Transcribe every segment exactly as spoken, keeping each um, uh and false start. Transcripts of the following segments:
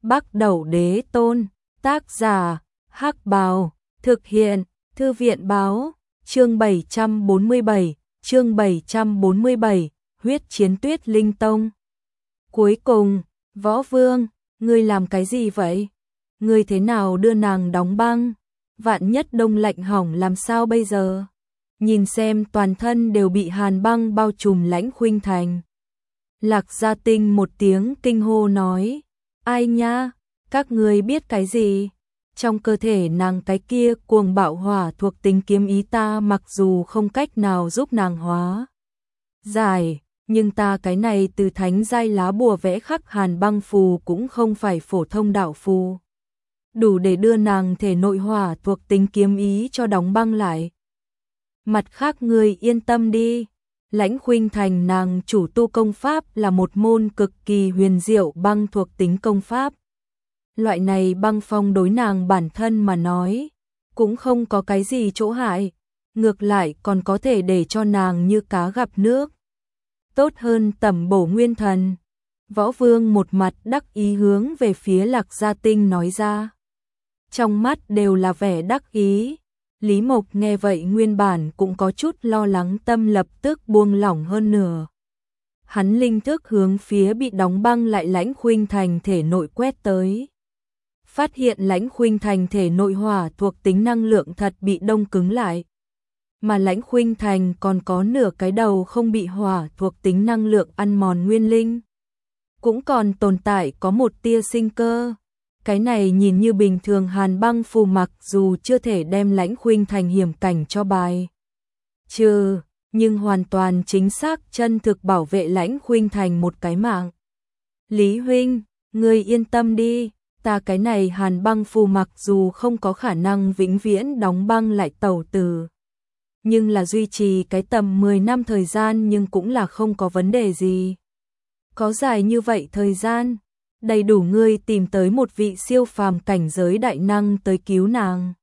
Bắc Đẩu Đế Tôn, tác giả, Hắc Bào, thực hiện, Thư viện báo, chương bảy trăm bốn mươi bảy, chương bảy trăm bốn mươi bảy, huyết chiến Tuyết Linh Tông. Cuối cùng, Võ Vương, ngươi làm cái gì vậy? Ngươi thế nào đưa nàng đóng băng? Vạn nhất đông lạnh hỏng làm sao bây giờ? Nhìn xem toàn thân đều bị hàn băng bao trùm Lãnh Khuynh Thành. Lạc Gia Tinh một tiếng kinh hô nói, ai nha, các ngươi biết cái gì? Trong cơ thể nàng cái kia cuồng bạo hỏa thuộc tính kiếm ý ta mặc dù không cách nào giúp nàng hóa giải, nhưng ta cái này từ thánh giai lá bùa vẽ khắc hàn băng phù cũng không phải phổ thông đạo phù. Đủ để đưa nàng thể nội hỏa thuộc tính kiếm ý cho đóng băng lại. Mặt khác ngươi yên tâm đi, Lãnh Khuynh Thành nàng chủ tu công pháp là một môn cực kỳ huyền diệu băng thuộc tính công pháp. Loại này băng phong đối nàng bản thân mà nói, cũng không có cái gì chỗ hại, ngược lại còn có thể để cho nàng như cá gặp nước. Tốt hơn tẩm bổ nguyên thần. Võ Vương một mặt đắc ý hướng về phía Lạc Gia Tinh nói ra. Trong mắt đều là vẻ đắc ý. Lý Mộc nghe vậy nguyên bản cũng có chút lo lắng, tâm lập tức buông lỏng hơn nửa. Hắn linh thức hướng phía bị đóng băng lại Lãnh Khuynh Thành thể nội quét tới. Phát hiện Lãnh Khuynh Thành thể nội hỏa thuộc tính năng lượng thật bị đông cứng lại. Mà Lãnh Khuynh Thành còn có nửa cái đầu không bị hỏa thuộc tính năng lượng ăn mòn nguyên linh. Cũng còn tồn tại có một tia sinh cơ. Cái này nhìn như bình thường hàn băng phù mặc dù chưa thể đem Lãnh Khuynh Thành hiểm cảnh cho bài trừ, nhưng hoàn toàn chính xác chân thực bảo vệ Lãnh Khuynh Thành một cái mạng. Lý huynh, ngươi yên tâm đi, ta cái này hàn băng phù mặc dù không có khả năng vĩnh viễn đóng băng lại tẩu tử, nhưng là duy trì cái tầm mười năm thời gian nhưng cũng là không có vấn đề gì. Có dài như vậy thời gian, đầy đủ ngươi tìm tới một vị siêu phàm cảnh giới đại năng tới cứu nàng.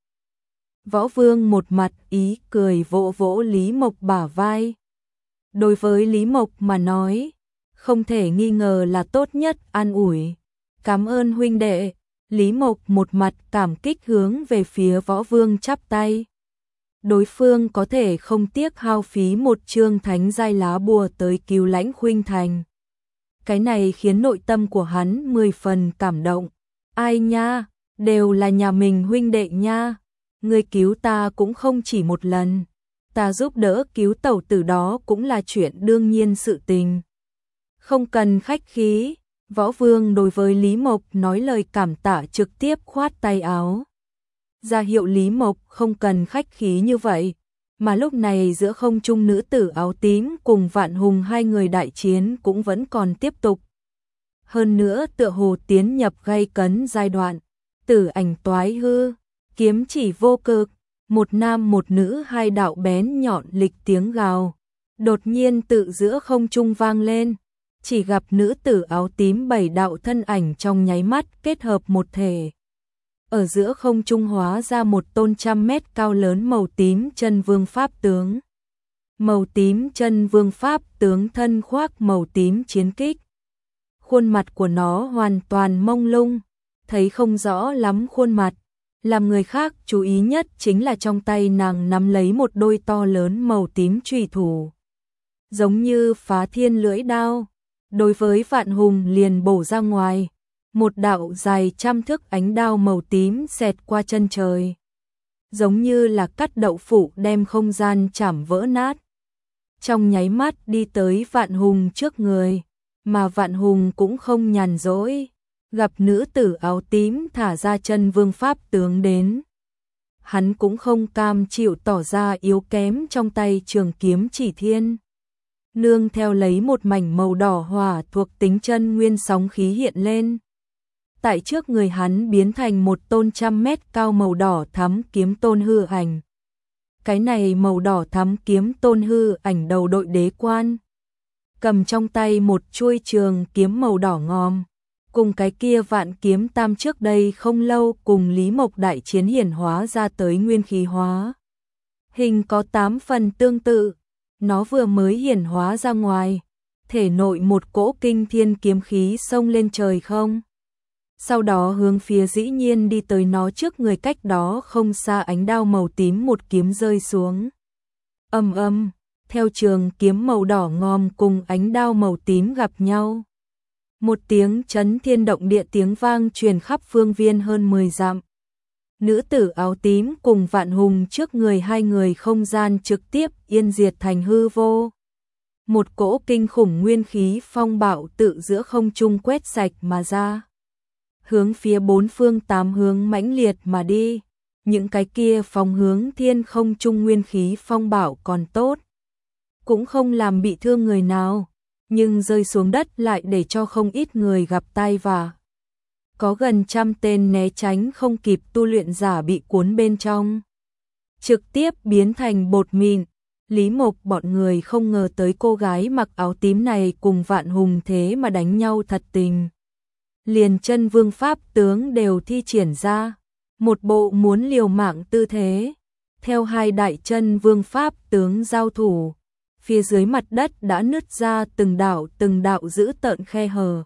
Võ Vương một mặt ý cười vỗ vỗ Lý Mộc bả vai. Đối với Lý Mộc mà nói, không thể nghi ngờ là tốt nhất an ủi. Cảm ơn huynh đệ. Lý Mộc một mặt cảm kích hướng về phía Võ Vương chắp tay. Đối phương có thể không tiếc hao phí một chương thánh giai lá bùa tới cứu Lãnh Khuynh Thành. Cái này khiến nội tâm của hắn mười phần cảm động. Ai nha, đều là nhà mình huynh đệ nha. Ngươi cứu ta cũng không chỉ một lần. Ta giúp đỡ cứu tẩu tử đó cũng là chuyện đương nhiên sự tình. Không cần khách khí. Võ Vương đối với Lý Mộc nói lời cảm tạ trực tiếp khoát tay áo. Ra hiệu Lý Mộc không cần khách khí như vậy. Mà lúc này giữa không trung nữ tử áo tím cùng Vạn Hùng hai người đại chiến cũng vẫn còn tiếp tục. Hơn nữa tựa hồ tiến nhập gay cấn giai đoạn. Tử ảnh toái hư, kiếm chỉ vô cực, một nam một nữ hai đạo bén nhọn lịch tiếng gào. Đột nhiên tự giữa không trung vang lên. Chỉ gặp nữ tử áo tím bảy đạo thân ảnh trong nháy mắt kết hợp một thể. Ở giữa không trung hóa ra một tôn trăm mét cao lớn màu tím chân vương pháp tướng. Màu tím chân vương pháp tướng thân khoác màu tím chiến kích. Khuôn mặt của nó hoàn toàn mông lung, thấy không rõ lắm khuôn mặt. Làm người khác chú ý nhất chính là trong tay nàng nắm lấy một đôi to lớn màu tím chùy thủ. Giống như phá thiên lưỡi đao. Đối với Vạn Hùng liền bổ ra ngoài. Một đạo dài trăm thước ánh đao màu tím xẹt qua chân trời. Giống như là cắt đậu phụ đem không gian chảm vỡ nát. Trong nháy mắt đi tới Vạn Hùng trước người. Mà Vạn Hùng cũng không nhàn rỗi. Gặp nữ tử áo tím thả ra chân vương pháp tướng đến. Hắn cũng không cam chịu tỏ ra yếu kém trong tay trường kiếm chỉ thiên. Nương theo lấy một mảnh màu đỏ hỏa thuộc tính chân nguyên sóng khí hiện lên. Tại trước người hắn biến thành một tôn trăm mét cao màu đỏ thắm kiếm tôn hư ảnh. Cái này màu đỏ thắm kiếm tôn hư ảnh đầu đội đế quan. Cầm trong tay một chuôi trường kiếm màu đỏ ngòm. Cùng cái kia vạn kiếm tam trước đây không lâu cùng Lý Mộc đại chiến hiển hóa ra tới nguyên khí hóa. Hình có tám phần tương tự. Nó vừa mới hiển hóa ra ngoài. Thể nội một cỗ kinh thiên kiếm khí xông lên trời không. sau đó hướng phía dĩ nhiên đi tới nó trước người, cách đó không xa ánh đao màu tím một kiếm rơi xuống. Ầm ầm, theo trường kiếm màu đỏ ngòm cùng ánh đao màu tím gặp nhau. Một tiếng chấn thiên động địa tiếng vang truyền khắp phương viên hơn mười dặm. Nữ tử áo tím cùng Vạn Hùng trước người hai người không gian trực tiếp yên diệt thành hư vô. Một cỗ kinh khủng nguyên khí phong bạo tự giữa không trung quét sạch mà ra, hướng phía bốn phương tám hướng mãnh liệt mà đi. Những cái kia phong hướng thiên không trung nguyên khí phong bạo còn tốt, cũng không làm bị thương người nào, nhưng rơi xuống đất lại để cho không ít người gặp tai vạ. Có gần trăm tên né tránh không kịp tu luyện giả bị cuốn bên trong, trực tiếp biến thành bột mịn. Lý Mộc bọn người không ngờ tới cô gái mặc áo tím này cùng Vạn Hùng thế mà đánh nhau thật tình. Liền chân vương pháp tướng đều thi triển ra, một bộ muốn liều mạng tư thế. Theo hai đại chân vương pháp tướng giao thủ, phía dưới mặt đất đã nứt ra từng đạo từng đạo dữ tợn khe hở.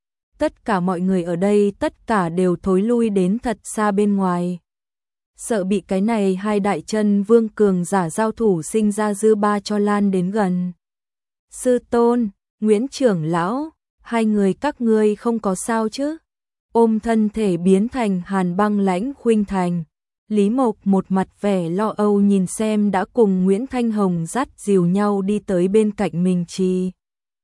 Tất cả mọi người ở đây tất cả đều thối lui đến thật xa bên ngoài, sợ bị cái này hai đại chân vương cường giả giao thủ sinh ra dư ba cho lan đến gần. Sư tôn, Nguyễn trưởng lão, hai người các ngươi không có sao chứ? Ôm thân thể biến thành hàn băng lãnh khuynh thành, Lý Mộc một mặt vẻ lo âu nhìn xem đã cùng Nguyễn Thanh Hồng dắt dìu nhau đi tới bên cạnh mình. Chi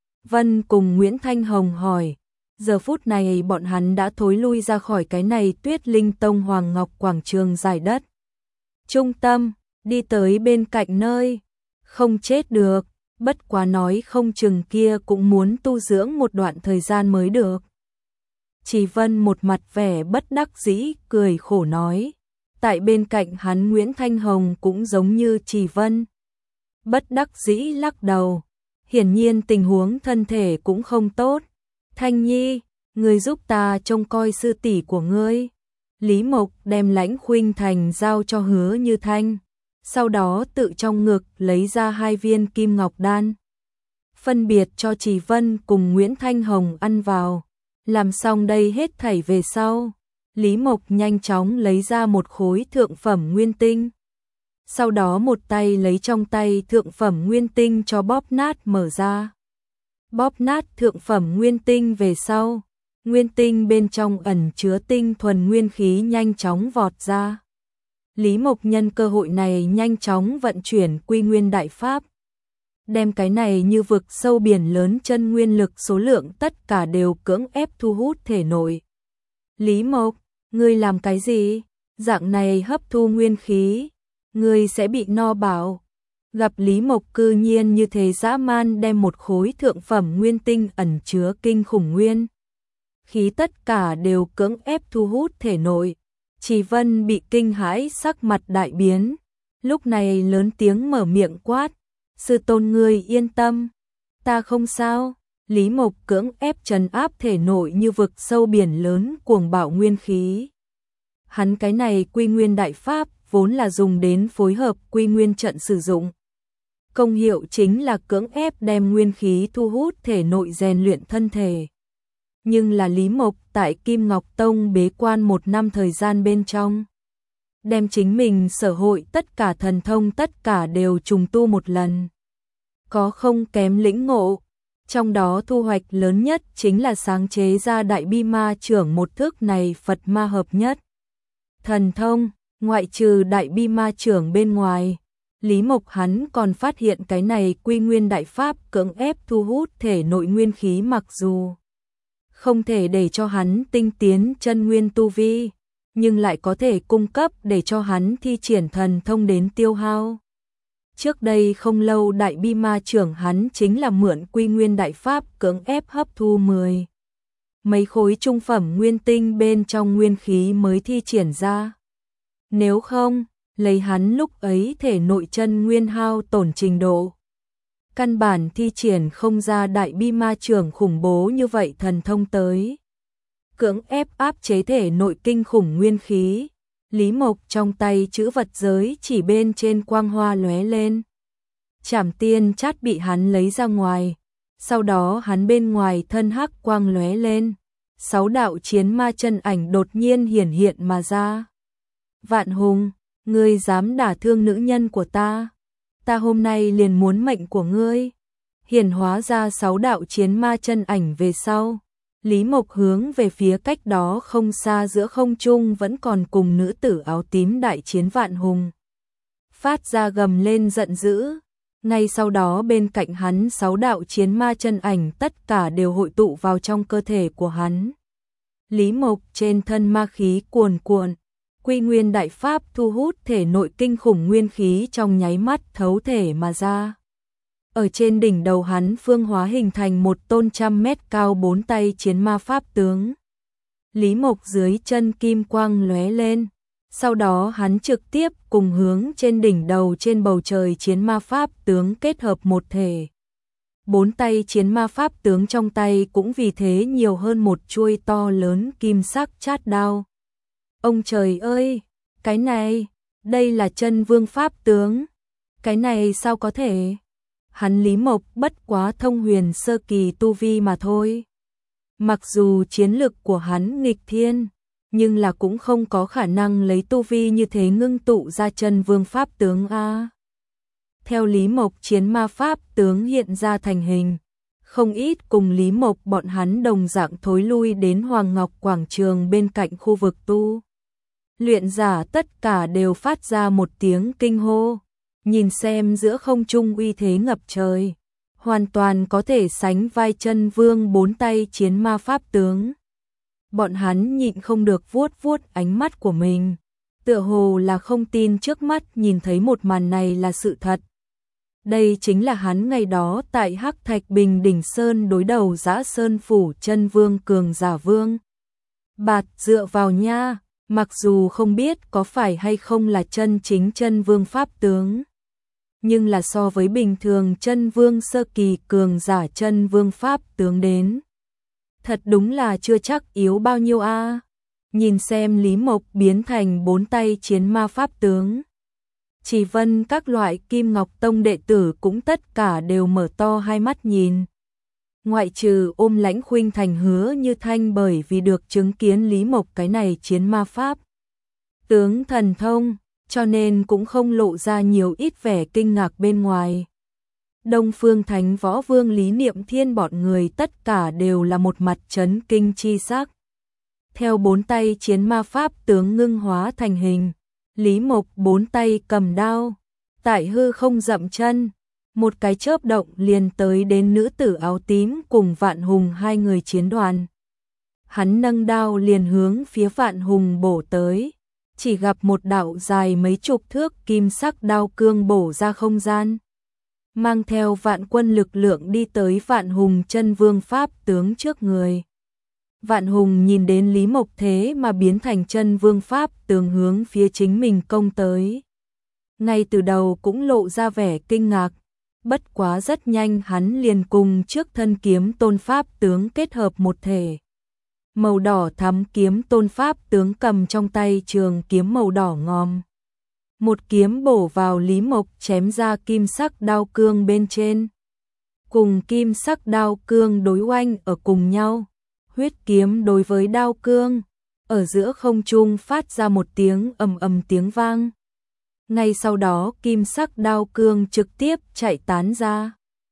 Vân cùng Nguyễn Thanh Hồng hỏi, giờ phút này bọn hắn đã thối lui ra khỏi cái này Tuyết Linh Tông Hoàng Ngọc quảng trường giải đất trung tâm, đi tới bên cạnh nơi không chết được, bất quá nói không chừng kia cũng muốn tu dưỡng một đoạn thời gian mới được. Chỉ Vân một mặt vẻ bất đắc dĩ cười khổ nói, tại bên cạnh hắn Nguyễn Thanh Hồng cũng giống như Chỉ Vân, bất đắc dĩ lắc đầu, hiển nhiên tình huống thân thể cũng không tốt. Thanh Nhi, ngươi giúp ta trông coi sư tỷ của ngươi. Lý Mộc đem lãnh khuynh thành giao cho Hứa Như Thanh, sau đó tự trong ngực lấy ra hai viên kim ngọc đan, phân biệt cho Chỉ Vân cùng Nguyễn Thanh Hồng ăn vào. Làm xong đây hết thảy về sau, Lý Mộc nhanh chóng lấy ra một khối thượng phẩm nguyên tinh, sau đó một tay lấy trong tay thượng phẩm nguyên tinh cho bóp nát mở ra. Bóp nát thượng phẩm nguyên tinh về sau, nguyên tinh bên trong ẩn chứa tinh thuần nguyên khí nhanh chóng vọt ra. Lý Mộc nhân cơ hội này nhanh chóng vận chuyển Quy Nguyên Đại Pháp, đem cái này như vực sâu biển lớn chân nguyên lực số lượng tất cả đều cưỡng ép thu hút thể nội. Lý Mộc, ngươi làm cái gì? Dạng này hấp thu nguyên khí, ngươi sẽ bị no bảo. Gặp Lý Mộc cư nhiên như thế dã man đem một khối thượng phẩm nguyên tinh ẩn chứa kinh khủng nguyên khí tất cả đều cưỡng ép thu hút thể nội, Chỉ Vân bị kinh hãi sắc mặt đại biến, lúc này lớn tiếng mở miệng quát, sư tôn ngươi yên tâm, ta không sao. Lý Mộc cưỡng ép trấn áp thể nội như vực sâu biển lớn cuồng bạo nguyên khí. Hắn cái này Quy Nguyên Đại Pháp vốn là dùng đến phối hợp Quy Nguyên trận sử dụng. Công hiệu chính là cưỡng ép đem nguyên khí thu hút thể nội rèn luyện thân thể. Nhưng là Lý Mộc tại Kim Ngọc Tông bế quan một năm thời gian bên trong, đem chính mình sở hội tất cả thần thông tất cả đều trùng tu một lần. Có không kém lĩnh ngộ, trong đó thu hoạch lớn nhất chính là sáng chế ra Đại Bi Ma Chưởng một thức này Phật Ma hợp nhất. Thần thông, ngoại trừ Đại Bi Ma Chưởng bên ngoài, Lý Mộc hắn còn phát hiện cái này Quy Nguyên Đại Pháp cưỡng ép thu hút thể nội nguyên khí, mặc dù không thể để cho hắn tinh tiến chân nguyên tu vi, nhưng lại có thể cung cấp để cho hắn thi triển thần thông đến tiêu hao. Trước đây không lâu Đại Bi Ma Chưởng hắn chính là mượn Quy Nguyên Đại Pháp cưỡng ép hấp thu mười mấy khối trung phẩm nguyên tinh bên trong nguyên khí mới thi triển ra. Nếu không, lấy hắn lúc ấy thể nội chân nguyên hao tổn trình độ, căn bản thi triển không ra Đại Bi Ma Chưởng khủng bố như vậy thần thông tới. Cưỡng ép áp chế thể nội kinh khủng nguyên khí, Lý Mộc trong tay chữ vật giới chỉ bên trên quang hoa lóe lên. Trảm Tiên Chát bị hắn lấy ra ngoài, sau đó hắn bên ngoài thân hắc quang lóe lên, sáu đạo chiến ma chân ảnh đột nhiên hiển hiện mà ra. Vạn Hùng, ngươi dám đả thương nữ nhân của ta, ta hôm nay liền muốn mệnh của ngươi. Hiển hóa ra sáu đạo chiến ma chân ảnh về sau, Lý Mộc hướng về phía cách đó không xa giữa không trung vẫn còn cùng nữ tử áo tím đại chiến Vạn Hùng. Phát ra gầm lên giận dữ, ngay sau đó bên cạnh hắn sáu đạo chiến ma chân ảnh tất cả đều hội tụ vào trong cơ thể của hắn. Lý Mộc trên thân ma khí cuồn cuộn, Quy Nguyên Đại Pháp thu hút thể nội kinh khủng nguyên khí trong nháy mắt thấu thể mà ra. Ở trên đỉnh đầu hắn phương hóa hình thành một tôn trăm mét cao bốn tay chiến ma pháp tướng. Lý Mộc dưới chân kim quang lóe lên, sau đó hắn trực tiếp cùng hướng trên đỉnh đầu trên bầu trời chiến ma pháp tướng kết hợp một thể. Bốn tay chiến ma pháp tướng trong tay cũng vì thế nhiều hơn một chuôi to lớn kim sắc chát đao. Ông trời ơi, cái này, đây là chân vương pháp tướng, cái này sao có thể? Hắn Lý Mộc bất quá thông huyền sơ kỳ tu vi mà thôi. Mặc dù chiến lực của hắn nghịch thiên, nhưng là cũng không có khả năng lấy tu vi như thế ngưng tụ ra chân vương pháp tướng a. Theo Lý Mộc chiến ma pháp tướng hiện ra thành hình, không ít cùng Lý Mộc bọn hắn đồng dạng thối lui đến Hoàng Ngọc quảng trường bên cạnh khu vực tu. Luyện giả tất cả đều phát ra một tiếng kinh hô, nhìn xem giữa không trung uy thế ngập trời, hoàn toàn có thể sánh vai chân vương bốn tay chiến ma pháp tướng. Bọn hắn nhịn không được vuốt vuốt ánh mắt của mình, tựa hồ là không tin trước mắt nhìn thấy một màn này là sự thật. Đây chính là hắn ngày đó tại Hắc Thạch Bình Đỉnh Sơn đối đầu Dã Sơn Phủ chân vương cường giả vương. Bạt dựa vào nha, mặc dù không biết có phải hay không là chân chính chân vương pháp tướng, nhưng là so với bình thường chân vương sơ kỳ cường giả chân vương pháp tướng đến, thật đúng là chưa chắc yếu bao nhiêu a. Nhìn xem Lý Mộc biến thành bốn tay chiến ma pháp tướng, Chỉ Vân các loại Kim Ngọc Tông đệ tử cũng tất cả đều mở to hai mắt nhìn. Ngoại trừ Ôm Lãnh Khuynh Thành Hứa Như Thanh bởi vì được chứng kiến Lý Mộc cái này chiến ma pháp tướng thần thông, cho nên cũng không lộ ra nhiều ít vẻ kinh ngạc bên ngoài. Đông Phương Thánh Võ Vương Lý Niệm Thiên bọn người tất cả đều là một mặt chấn kinh chi sắc. Theo bốn tay chiến ma pháp tướng ngưng hóa thành hình, Lý Mộc bốn tay cầm đao, tại hư không dậm chân, một cái chớp động liền tới đến nữ tử áo tím cùng Vạn Hùng hai người chiến đoàn. Hắn nâng đao liền hướng phía Vạn Hùng bổ tới, chỉ gặp một đạo dài mấy chục thước kim sắc đao cương bổ ra không gian, mang theo vạn quân lực lượng đi tới Vạn Hùng chân vương pháp tướng trước người. Vạn Hùng nhìn đến Lý Mộc thế mà biến thành chân vương pháp tướng hướng phía chính mình công tới. Ngay từ đầu cũng lộ ra vẻ kinh ngạc, bất quá rất nhanh hắn liền cùng trước thân kiếm tôn pháp tướng kết hợp một thể. Màu đỏ thắm kiếm tôn pháp tướng cầm trong tay trường kiếm màu đỏ ngòm. Một kiếm bổ vào Lý Mộc chém ra kim sắc đao cương bên trên. Cùng kim sắc đao cương đối oanh ở cùng nhau. Huyết kiếm đối với đao cương, ở giữa không trung phát ra một tiếng ầm ầm tiếng vang. Ngay sau đó kim sắc đao cương trực tiếp chạy tán ra.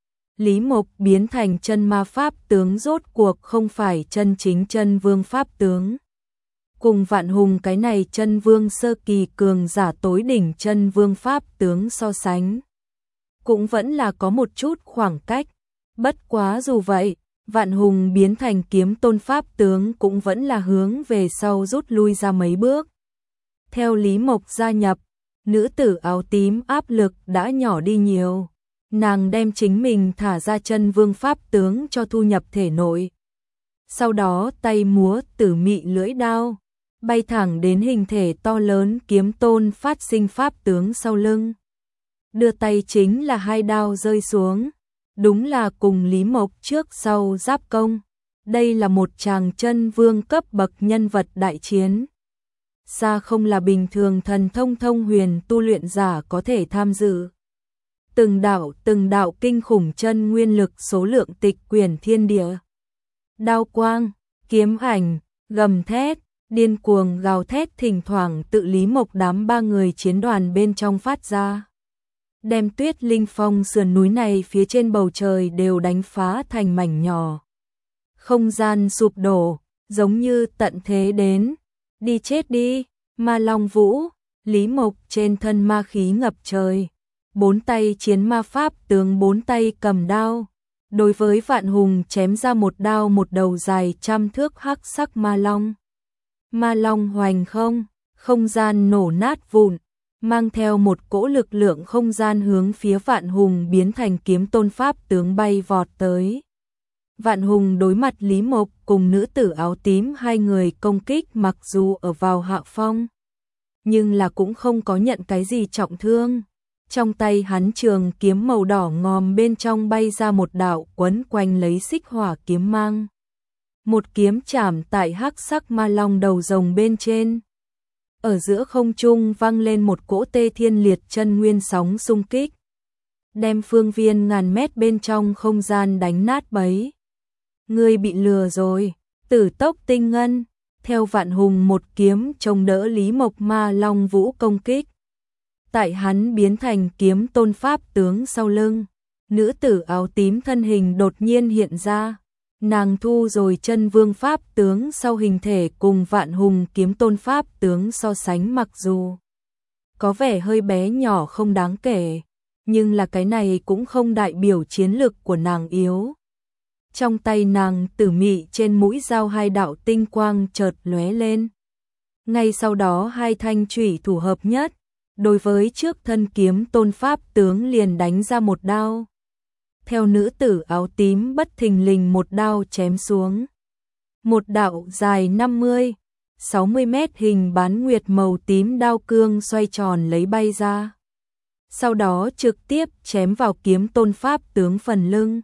Lý Mộc biến thành chân ma pháp tướng rốt cuộc không phải chân chính chân vương pháp tướng. Cùng Vạn Hùng cái này chân vương sơ kỳ cường giả tối đỉnh chân vương pháp tướng so sánh, cũng vẫn là có một chút khoảng cách. Bất quá dù vậy, Vạn Hùng biến thành kiếm tôn pháp tướng cũng vẫn là hướng về sau rút lui ra mấy bước. Theo Lý Mộc gia nhập, nữ tử áo tím áp lực đã nhỏ đi nhiều. Nàng đem chính mình thả ra chân vương pháp tướng cho thu nhập thể nội. Sau đó tay múa tử mị lưỡi đao, bay thẳng đến hình thể to lớn kiếm tôn phát sinh pháp tướng sau lưng. Đưa tay chính là hai đao rơi xuống. Đúng là cùng Lý Mộc trước sau giáp công. Đây là một chàng chân vương cấp bậc nhân vật đại chiến. Xa không là bình thường thần thông thông huyền tu luyện giả có thể tham dự. Từng đạo từng đạo kinh khủng chân nguyên lực số lượng tịch quyển thiên địa. Đao quang, kiếm ảnh, gầm thét, điên cuồng gào thét thỉnh thoảng tự Lý Mộc đám ba người chiến đoàn bên trong phát ra. Đem Tuyết Linh Phong sườn núi này phía trên bầu trời đều đánh phá thành mảnh nhỏ. Không gian sụp đổ, giống như tận thế đến. Đi chết đi, Ma Long Vũ, Lý Mộc trên thân ma khí ngập trời. Bốn tay chiến ma pháp tướng bốn tay cầm đao. Đối với Vạn Hùng chém ra một đao một đầu dài trăm thước hắc sắc ma long. Ma long hoành không, không gian nổ nát vụn, mang theo một cỗ lực lượng không gian hướng phía Vạn Hùng biến thành kiếm tôn pháp tướng bay vọt tới. Vạn Hùng đối mặt Lý Mộc cùng nữ tử áo tím hai người công kích mặc dù ở vào hạ phong, nhưng là cũng không có nhận cái gì trọng thương. Trong tay hắn trường kiếm màu đỏ ngòm bên trong bay ra một đạo quấn quanh lấy xích hỏa kiếm mang. Một kiếm chạm tại hắc sắc ma long đầu rồng bên trên. Ở giữa không trung vang lên một cỗ tê thiên liệt chân nguyên sóng xung kích. Đem phương viên ngàn mét bên trong không gian đánh nát bấy. Ngươi bị lừa rồi, Tử Tốc Tinh Ngân. Theo Vạn Hùng một kiếm chống đỡ Lý Mộc ma long vũ công kích. Tại hắn biến thành kiếm tôn pháp tướng sau lưng, nữ tử áo tím thân hình đột nhiên hiện ra. Nàng thu rồi chân vương pháp tướng sau hình thể cùng Vạn Hùng kiếm tôn pháp tướng so sánh mặc dù có vẻ hơi bé nhỏ không đáng kể, nhưng là cái này cũng không đại biểu chiến lực của nàng yếu. Trong tay nàng tử mị trên mũi dao hai đạo tinh quang chợt lóe lên. Ngay sau đó hai thanh chủy thủ hợp nhất, đối với trước thân kiếm tôn pháp tướng liền đánh ra một đao. Theo nữ tử áo tím bất thình lình một đao chém xuống. Một đạo dài năm mươi, sáu mươi mét hình bán nguyệt màu tím đao cương xoay tròn lấy bay ra. Sau đó trực tiếp chém vào kiếm tôn pháp tướng phần lưng.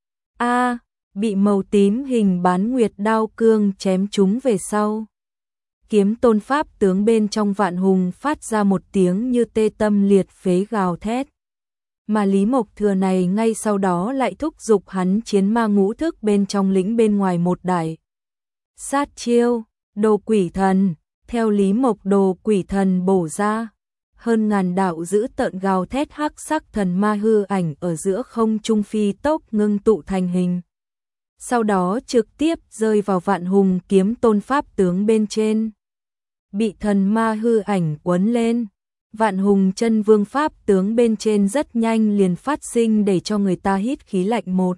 A, bị màu tím hình bán nguyệt đao cương chém trúng về sau. Kiếm tôn pháp tướng bên trong Vạn Hùng phát ra một tiếng như tê tâm liệt phế gào thét. Mà Lý Mộc thừa này ngay sau đó lại thúc giục hắn chiến ma ngũ thức bên trong lĩnh bên ngoài một đại. Sát chiêu, đồ quỷ thần, theo Lý Mộc đồ quỷ thần bổ ra. Hơn ngàn đạo giữ tợn gào thét hắc sắc thần ma hư ảnh ở giữa không trung phi tốc ngưng tụ thành hình. Sau đó trực tiếp rơi vào Vạn Hùng kiếm tôn pháp tướng bên trên. Bị thần ma hư ảnh quấn lên. Vạn Hùng chân vương pháp tướng bên trên rất nhanh liền phát sinh để cho người ta hít khí lạnh một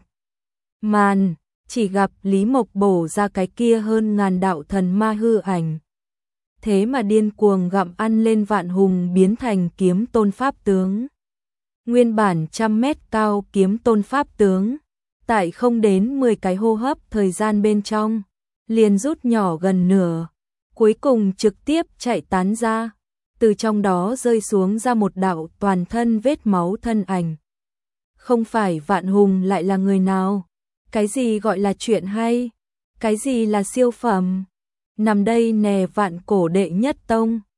màn, chỉ gặp Lý Mộc bổ ra cái kia hơn ngàn đạo thần ma hư ảnh. Thế mà điên cuồng gặm ăn lên Vạn Hùng biến thành kiếm tôn pháp tướng. Nguyên bản trăm mét cao kiếm tôn pháp tướng, tại không đến mười cái hô hấp thời gian bên trong, liền rút nhỏ gần nửa, cuối cùng trực tiếp chạy tán ra. Từ trong đó rơi xuống ra một đạo toàn thân vết máu thân ảnh. Không phải Vạn Hùng lại là người nào? Cái gì gọi là chuyện hay? Cái gì là siêu phẩm? Nằm đây nè Vạn Cổ đệ nhất tông.